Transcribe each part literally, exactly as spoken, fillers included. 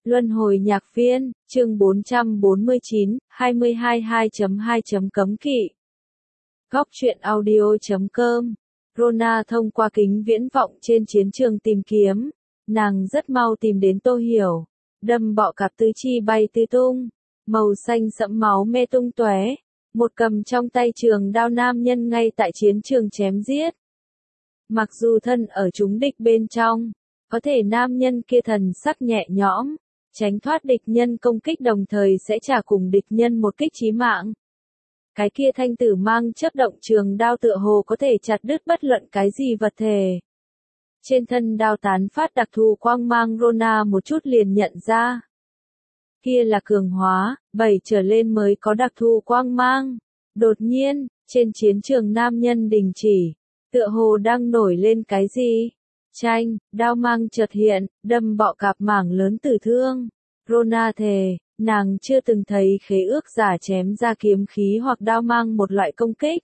Luân hồi nhạc viên, chương bốn trăm bốn mươi chín, hai mươi hai hai chấm hai chấm cấm kỵ. Góc truyện audio chấm com. Rona thông qua kính viễn vọng trên chiến trường tìm kiếm. Nàng rất mau tìm đến Tô Hiểu. Đâm bọ cạp tứ chi bay tứ tung. Màu xanh sẫm máu me tung tóe. Một cầm trong tay trường đao nam nhân ngay tại chiến trường chém giết. Mặc dù thân ở chúng địch bên trong, có thể nam nhân kia thần sắc nhẹ nhõm, tránh thoát địch nhân công kích đồng thời sẽ trả cùng địch nhân một kích chí mạng. Cái kia thanh tử mang chớp động trường đao tựa hồ có thể chặt đứt bất luận cái gì vật thể. Trên thân đao tán phát đặc thù quang mang, Rona một chút liền nhận ra. Kia là cường hóa, bảy trở lên mới có đặc thù quang mang. Đột nhiên, trên chiến trường nam nhân đình chỉ, tựa hồ đang nổi lên cái gì. Chanh, đao mang chợt hiện, đâm bọ cạp mảng lớn tử thương. Rona thề, nàng chưa từng thấy khế ước giả chém ra kiếm khí hoặc đao mang một loại công kích.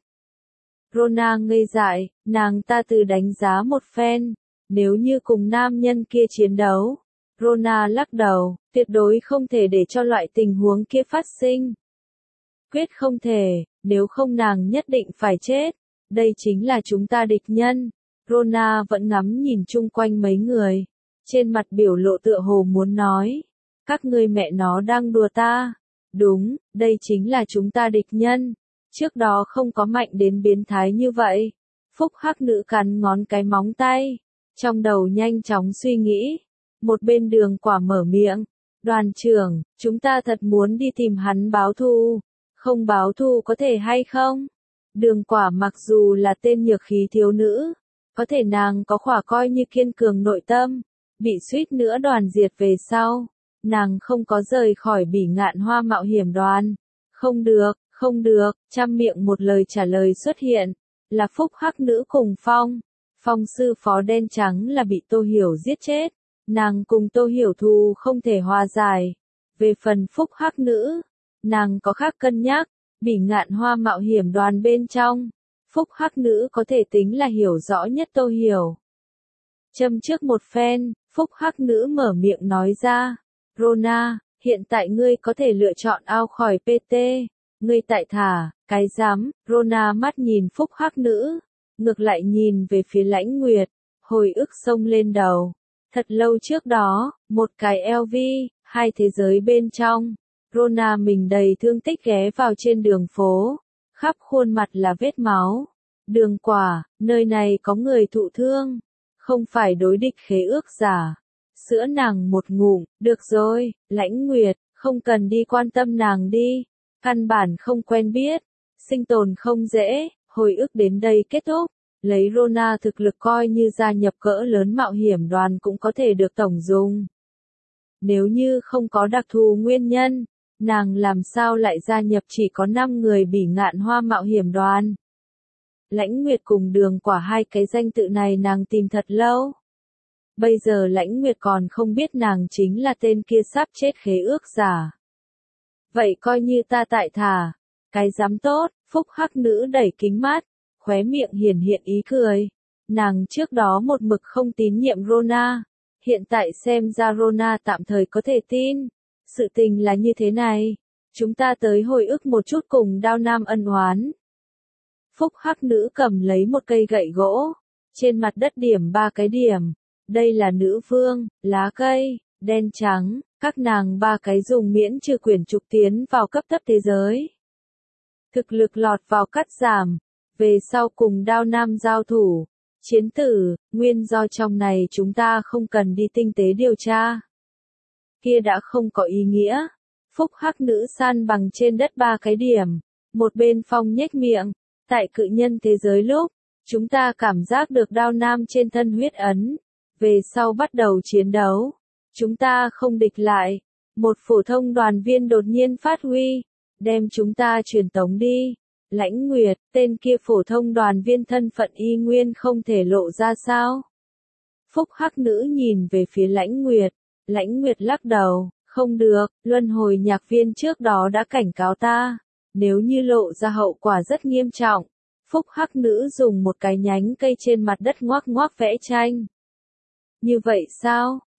Rona ngây dại, nàng ta từ đánh giá một phen, nếu như cùng nam nhân kia chiến đấu. Rona lắc đầu, tuyệt đối không thể để cho loại tình huống kia phát sinh. Quyết không thể, nếu không nàng nhất định phải chết. Đây chính là chúng ta địch nhân. Rona vẫn ngắm nhìn chung quanh mấy người. Trên mặt biểu lộ tựa hồ muốn nói. Các ngươi mẹ nó đang đùa ta. Đúng, đây chính là chúng ta địch nhân. Trước đó không có mạnh đến biến thái như vậy. Phúc hắc nữ cắn ngón cái móng tay. Trong đầu nhanh chóng suy nghĩ. Một bên Đường Quả mở miệng. Đoàn trưởng, chúng ta thật muốn đi tìm hắn báo thù. Không báo thù có thể hay không? Đường Quả mặc dù là tên nhược khí thiếu nữ, có thể nàng có khỏa coi như kiên cường nội tâm, bị suýt nữa đoàn diệt về sau, nàng không có rời khỏi Bỉ Ngạn Hoa mạo hiểm đoàn. Không được, không được, trăm miệng một lời trả lời xuất hiện, là Phúc hắc nữ cùng Phong. Phong sư phó đen trắng là bị Tô Hiểu giết chết, nàng cùng Tô Hiểu thù không thể hòa giải. Về phần Phúc hắc nữ, nàng có khác cân nhắc. Bỉ Ngạn Hoa mạo hiểm đoàn bên trong, Phúc hắc nữ có thể tính là hiểu rõ nhất Tô Hiểu. Châm trước một phen, Phúc hắc nữ mở miệng nói ra, Rona, hiện tại ngươi có thể lựa chọn ao khỏi pê tê, ngươi tại thả, cái dám. Rona mắt nhìn Phúc hắc nữ, ngược lại nhìn về phía Lãnh Nguyệt, hồi ức xông lên đầu. Thật lâu trước đó, một cái eo vi, hai thế giới bên trong. Rona mình đầy thương tích ghé vào trên đường phố, khắp khuôn mặt là vết máu. Đường Quả, nơi này có người thụ thương, không phải đối địch khế ước giả. Sữa nàng một ngụm, được rồi, Lãnh Nguyệt, không cần đi quan tâm nàng đi, căn bản không quen biết, sinh tồn không dễ. Hồi ức đến đây kết thúc, lấy Rona thực lực coi như gia nhập cỡ lớn mạo hiểm đoàn cũng có thể được tổng dùng. Nếu như không có đặc thù nguyên nhân, nàng làm sao lại gia nhập chỉ có năm người Bỉ Ngạn Hoa mạo hiểm đoàn. Lãnh Nguyệt cùng Đường Quả hai cái danh tự này nàng tìm thật lâu. Bây giờ Lãnh Nguyệt còn không biết nàng chính là tên kia sắp chết khế ước giả. Vậy coi như ta tại thả. Cái dám tốt. Phúc hắc nữ đẩy kính mắt, khóe miệng hiển hiện ý cười. Nàng trước đó một mực không tín nhiệm Rona. Hiện tại xem ra Rona tạm thời có thể tin. Sự tình là như thế này, chúng ta tới hồi ức một chút cùng Đao Nam ân oán. Phúc hắc nữ cầm lấy một cây gậy gỗ, trên mặt đất điểm ba cái điểm. Đây là nữ vương, lá cây, đen trắng, các nàng ba cái dùng miễn trừ quyển trục tiến vào cấp thấp thế giới. Thực lực lọt vào cắt giảm, về sau cùng Đao Nam giao thủ, chiến tử, nguyên do trong này chúng ta không cần đi tinh tế điều tra. Kia đã không có ý nghĩa. Phúc hắc nữ san bằng trên đất ba cái điểm. Một bên Phong nhếch miệng. Tại cự nhân thế giới lúc, chúng ta cảm giác được Đao Nam trên thân huyết ấn. Về sau bắt đầu chiến đấu. Chúng ta không địch lại. Một phổ thông đoàn viên đột nhiên phát huy. Đem chúng ta truyền tống đi. Lãnh Nguyệt, tên kia phổ thông đoàn viên thân phận y nguyên không thể lộ ra sao? Phúc hắc nữ nhìn về phía Lãnh Nguyệt. Lãnh Nguyệt lắc đầu, không được, luân hồi nhạc viên trước đó đã cảnh cáo ta, nếu như lộ ra hậu quả rất nghiêm trọng. Phúc hắc nữ dùng một cái nhánh cây trên mặt đất ngoác ngoác vẽ tranh. Như vậy sao?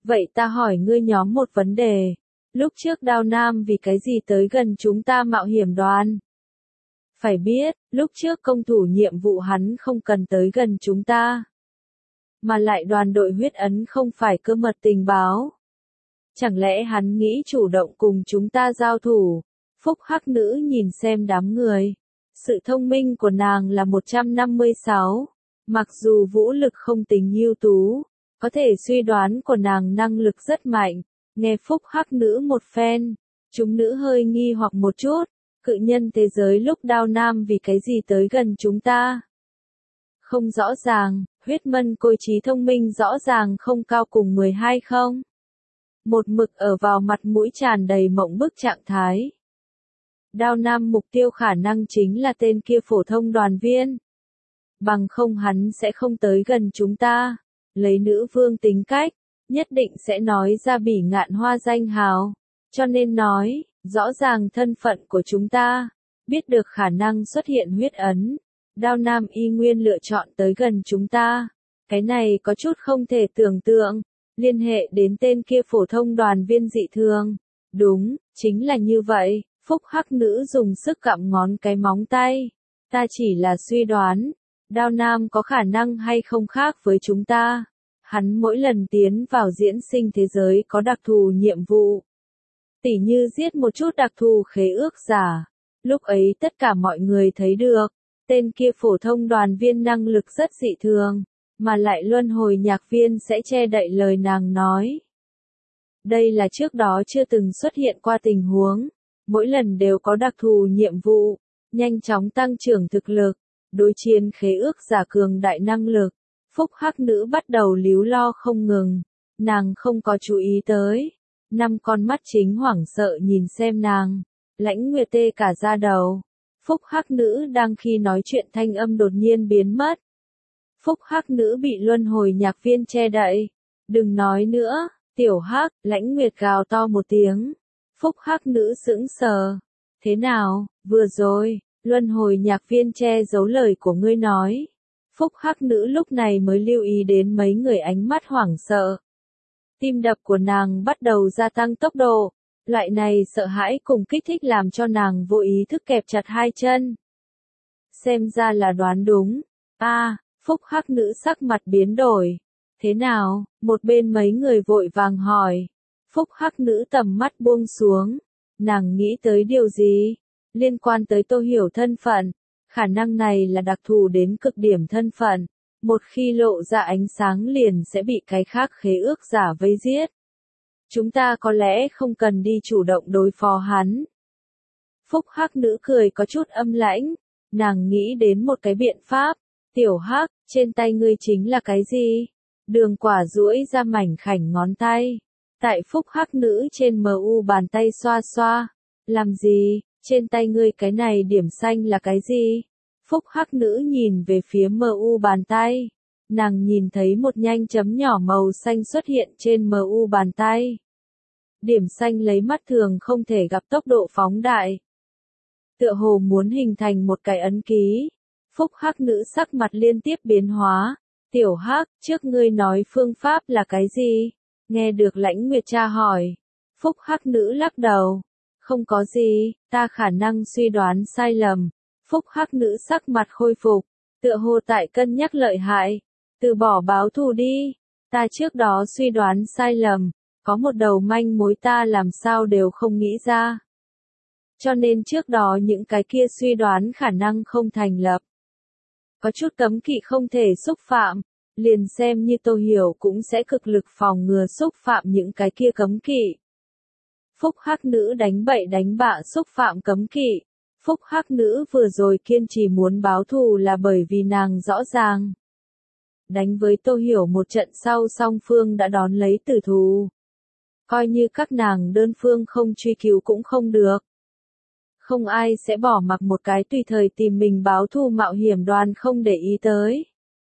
Vậy ta hỏi ngươi nhóm một vấn đề. Lúc trước Đao Nam vì cái gì tới gần chúng ta mạo hiểm đoàn? Phải biết, lúc trước công thủ nhiệm vụ hắn không cần tới gần chúng ta. Mà lại đoàn đội huyết ấn không phải cơ mật tình báo. Chẳng lẽ hắn nghĩ chủ động cùng chúng ta giao thủ? Phúc Hắc Nữ nhìn xem đám người. Sự thông minh của nàng là một trăm năm mươi sáu. Mặc dù vũ lực không tính ưu tú, có thể suy đoán của nàng năng lực rất mạnh. Nghe Phúc Hắc Nữ một phen, chúng nữ hơi nghi hoặc một chút. Cự nhân thế giới lúc Đao Nam vì cái gì tới gần chúng ta? Không rõ ràng, huyết mân côi trí thông minh rõ ràng không cao cùng mười hai không? Một mực ở vào mặt mũi tràn đầy mộng bức trạng thái. Đao Nam mục tiêu khả năng chính là tên kia phổ thông đoàn viên. Bằng không hắn sẽ không tới gần chúng ta. Lấy nữ vương tính cách, nhất định sẽ nói ra bỉ ngạn hoa danh hào. Cho nên nói, rõ ràng thân phận của chúng ta, biết được khả năng xuất hiện huyết ấn. Đao Nam y nguyên lựa chọn tới gần chúng ta. Cái này có chút không thể tưởng tượng. Liên hệ đến tên kia phổ thông đoàn viên dị thường. Đúng, chính là như vậy. Phúc Hắc Nữ dùng sức cặm ngón cái móng tay. Ta chỉ là suy đoán. Đao Nam có khả năng hay không khác với chúng ta. Hắn mỗi lần tiến vào diễn sinh thế giới có đặc thù nhiệm vụ. Tỉ như giết một chút đặc thù khế ước giả. Lúc ấy tất cả mọi người thấy được. Tên kia phổ thông đoàn viên năng lực rất dị thường. Mà lại luân hồi nhạc viên sẽ che đậy lời nàng nói. Đây là trước đó chưa từng xuất hiện qua tình huống. Mỗi lần đều có đặc thù nhiệm vụ. Nhanh chóng tăng trưởng thực lực. Đối chiến khế ước giả cường đại năng lực. Phúc Hắc Nữ bắt đầu líu lo không ngừng. Nàng không có chú ý tới. Năm con mắt chính hoảng sợ nhìn xem nàng. Lãnh Nguyệt tê cả da đầu. Phúc Hắc Nữ đang khi nói chuyện thanh âm đột nhiên biến mất. Phúc Hắc Nữ bị luân hồi nhạc viên che đậy. Đừng nói nữa, tiểu Hắc, Lãnh Nguyệt gào to một tiếng. Phúc Hắc Nữ sững sờ. Thế nào, vừa rồi, luân hồi nhạc viên che giấu lời của ngươi nói. Phúc Hắc Nữ lúc này mới lưu ý đến mấy người ánh mắt hoảng sợ. Tim đập của nàng bắt đầu gia tăng tốc độ. Loại này sợ hãi cùng kích thích làm cho nàng vô ý thức kẹp chặt hai chân. Xem ra là đoán đúng. A, à, Phúc Hắc Nữ sắc mặt biến đổi. Thế nào? Một bên mấy người vội vàng hỏi. Phúc Hắc Nữ tầm mắt buông xuống. Nàng nghĩ tới điều gì? Liên quan tới Tô Hiểu thân phận. Khả năng này là đặc thù đến cực điểm thân phận. Một khi lộ ra ánh sáng liền sẽ bị cái khác khế ước giả vây giết. Chúng ta có lẽ không cần đi chủ động đối phó hắn. Phúc Hắc Nữ cười có chút âm lãnh. Nàng nghĩ đến một cái biện pháp. Tiểu Hắc, trên tay ngươi chính là cái gì? Đường Quả duỗi ra mảnh khảnh ngón tay. Tại Phúc Hắc Nữ trên em u bàn tay xoa xoa. Làm gì? Trên tay ngươi cái này điểm xanh là cái gì? Phúc Hắc Nữ nhìn về phía em u bàn tay. Nàng nhìn thấy một nhanh chấm nhỏ màu xanh xuất hiện trên em u bàn tay. Điểm xanh lấy mắt thường không thể gặp tốc độ phóng đại. Tựa hồ muốn hình thành một cái ấn ký. Phúc Hắc Nữ sắc mặt liên tiếp biến hóa. Tiểu Hắc, trước ngươi nói phương pháp là cái gì? Nghe được Lãnh Nguyệt tra hỏi. Phúc Hắc Nữ lắc đầu. Không có gì, ta khả năng suy đoán sai lầm. Phúc Hắc Nữ sắc mặt khôi phục. Tựa hồ tại cân nhắc lợi hại. Từ bỏ báo thù đi. Ta trước đó suy đoán sai lầm. Có một đầu manh mối ta làm sao đều không nghĩ ra. Cho nên trước đó những cái kia suy đoán khả năng không thành lập. Có chút cấm kỵ không thể xúc phạm. Liền xem như Tô Hiểu cũng sẽ cực lực phòng ngừa xúc phạm những cái kia cấm kỵ. Phúc Hắc Nữ đánh bậy đánh bạ xúc phạm cấm kỵ. Phúc Hắc Nữ vừa rồi kiên trì muốn báo thù là bởi vì nàng rõ ràng. Đánh với Tô Hiểu một trận sau song phương đã đón lấy tử thù. Coi như các nàng đơn phương không truy cứu cũng không được. Không ai sẽ bỏ mặc một cái tùy thời tìm mình báo thù mạo hiểm đoàn không để ý tới.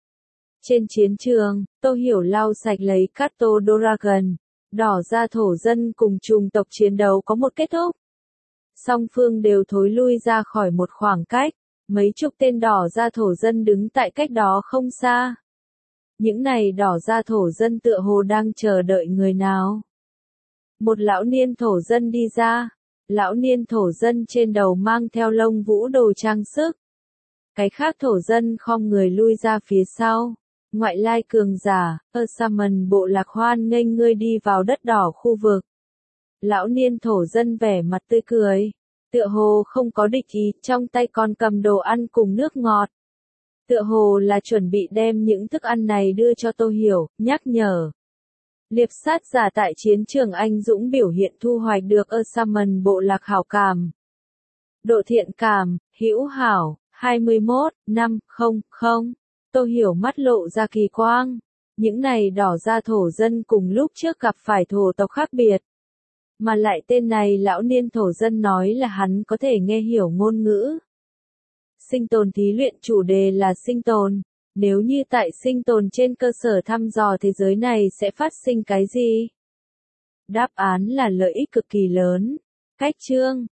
Trên chiến trường, Tô Hiểu lau sạch lấy Kato Dragon. Đỏ ra thổ dân cùng chủng tộc chiến đấu có một kết thúc. Song phương đều thối lui ra khỏi một khoảng cách. Mấy chục tên đỏ ra thổ dân đứng tại cách đó không xa. Những này đỏ da thổ dân tựa hồ đang chờ đợi người nào. Một lão niên thổ dân đi ra. Lão niên thổ dân trên đầu mang theo lông vũ đồ trang sức. Cái khác thổ dân khom người lui ra phía sau. Ngoại lai cường giả, Ursaman bộ lạc hoan nghênh ngươi đi vào đất đỏ khu vực. Lão niên thổ dân vẻ mặt tươi cười. Tựa hồ không có địch ý, trong tay còn cầm đồ ăn cùng nước ngọt. Tựa hồ là chuẩn bị đem những thức ăn này đưa cho Tô Hiểu, nhắc nhở. Liệp sát giả tại chiến trường anh dũng biểu hiện thu hoạch được Ursaman bộ lạc hảo cảm. Độ thiện cảm, hữu hảo, hai mươi mốt, năm, không, không. Tô Hiểu mắt lộ ra kỳ quang. Những này đỏ da thổ dân cùng lúc trước gặp phải thổ tộc khác biệt. Mà lại tên này lão niên thổ dân nói là hắn có thể nghe hiểu ngôn ngữ. Sinh tồn thí luyện chủ đề là sinh tồn. Nếu như tại sinh tồn trên cơ sở thăm dò thế giới này sẽ phát sinh cái gì? Đáp án là lợi ích cực kỳ lớn. Cách chương